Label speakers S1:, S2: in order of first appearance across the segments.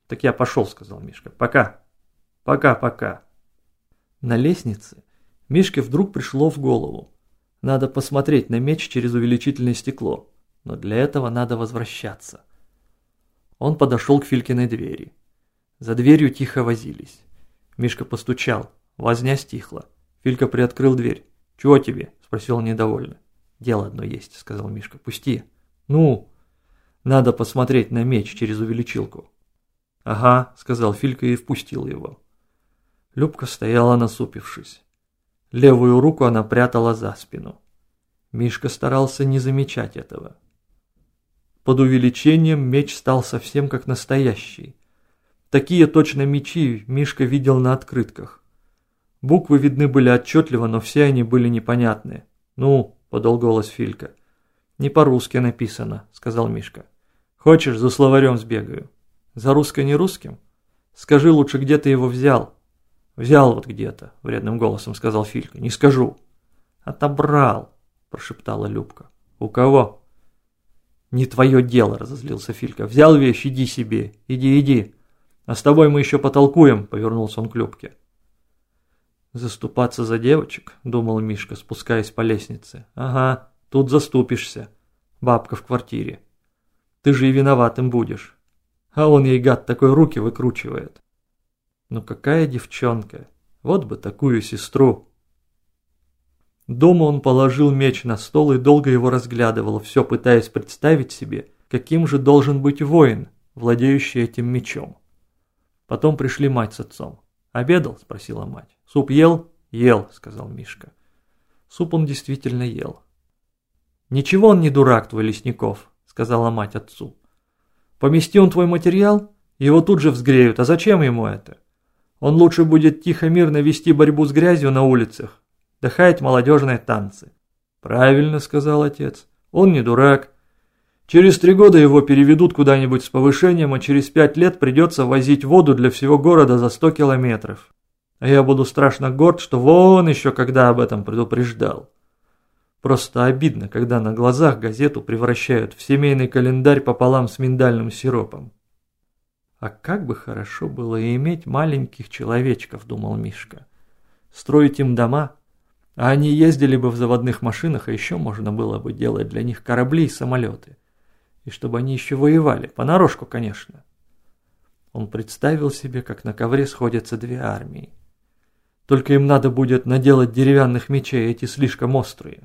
S1: Так я пошел, сказал Мишка. Пока. Пока. На лестнице Мишке вдруг пришло в голову. Надо посмотреть на меч через увеличительное стекло, но для этого надо возвращаться. Он подошел к Филькиной двери. За дверью тихо возились. Мишка постучал, возня стихла. Филька приоткрыл дверь. «Чего тебе?» – спросил он недовольно. «Дело одно есть», – сказал Мишка. «Пусти». «Ну?» «Надо посмотреть на меч через увеличилку». «Ага», – сказал Филька и впустил его. Любка стояла насупившись. Левую руку она прятала за спину. Мишка старался не замечать этого. Под увеличением меч стал совсем как настоящий. Такие точно мечи Мишка видел на открытках. Буквы видны были отчетливо, но все они были непонятны. «Ну», – подал голос Филька. «Не по-русски написано», – сказал Мишка. «Хочешь, за словарем сбегаю?» «За русско не русским? Скажи лучше, где ты его взял?» «Взял вот где-то», – вредным голосом сказал Филька. «Не скажу». «Отобрал», – прошептала Любка. «У кого?» «Не твое дело», – разозлился Филька. «Взял вещь, иди себе. Иди. А с тобой мы еще потолкуем», – повернулся он к Любке. «Заступаться за девочек?» – думал Мишка, спускаясь по лестнице. «Ага, тут заступишься. Бабка в квартире. Ты же и виноватым будешь. А он ей, гад, такой руки выкручивает. Ну какая девчонка. Вот бы такую сестру». Дома он положил меч на стол и долго его разглядывал, все пытаясь представить себе, каким же должен быть воин, владеющий этим мечом. Потом пришли мать с отцом. «Обедал?» – спросила мать. «Суп ел?» «Ел», – сказал Мишка. Суп он действительно ел. «Ничего он не дурак, твой Лесников», – сказала мать отцу. «Помести он твой материал, его тут же взгреют, а зачем ему это? Он лучше будет тихо-мирно вести борьбу с грязью на улицах, да хаять молодежные танцы». «Правильно», – сказал отец, – «он не дурак. Через 3 года его переведут куда-нибудь с повышением, а через 5 лет придется возить воду для всего города за 100 километров. А я буду страшно горд, что вон еще когда об этом предупреждал. Просто обидно, когда на глазах газету превращают в семейный календарь пополам с миндальным сиропом». «А как бы хорошо было иметь маленьких человечков», – думал Мишка. «Строить им дома, а они ездили бы в заводных машинах, а еще можно было бы делать для них корабли и самолеты. И чтобы они еще воевали, понарошку, конечно». Он представил себе, как на ковре сходятся 2 армии. Только им надо будет наделать деревянных мечей, эти слишком острые.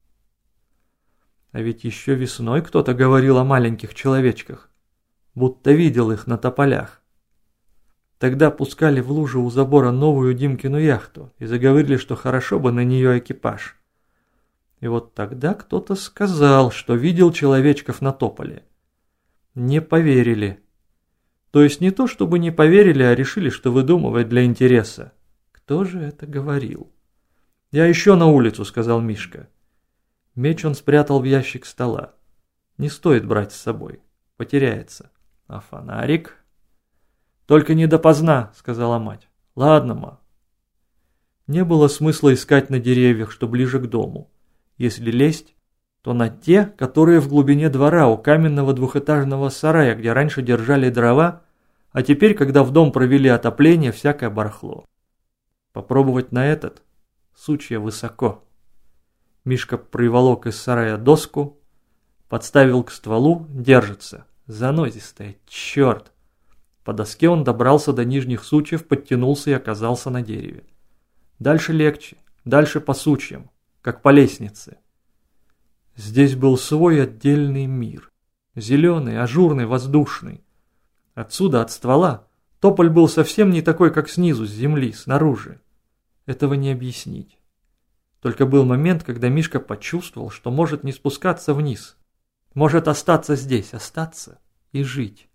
S1: А ведь еще весной кто-то говорил о маленьких человечках, будто видел их на тополях. Тогда пускали в лужу у забора новую Димкину яхту и заговорили, что хорошо бы на нее экипаж. И вот тогда кто-то сказал, что видел человечков на тополе. Не поверили. То есть не то, чтобы не поверили, а решили, что выдумывает для интереса. Кто же это говорил? «Я еще на улицу», — сказал Мишка. Меч он спрятал в ящик стола. Не стоит брать с собой, потеряется. А фонарик? «Только не допоздна», — сказала мать. «Ладно, ма». Не было смысла искать на деревьях, что ближе к дому. Если лезть, то на те, которые в глубине двора у каменного 2-этажного сарая, где раньше держали дрова, а теперь, когда в дом провели отопление, всякое барахло. Попробовать на этот? Сучья высоко. Мишка приволок из сарая доску, подставил к стволу, держится. Занозистая, черт. По доске он добрался до нижних сучьев, подтянулся и оказался на дереве. Дальше легче, дальше по сучьям, как по лестнице. Здесь был свой отдельный мир. Зеленый, ажурный, воздушный. Отсюда, от ствола, тополь был совсем не такой, как снизу, с земли, снаружи. Этого не объяснить. Только был момент, когда Мишка почувствовал, что может не спускаться вниз. Может остаться здесь, остаться и жить.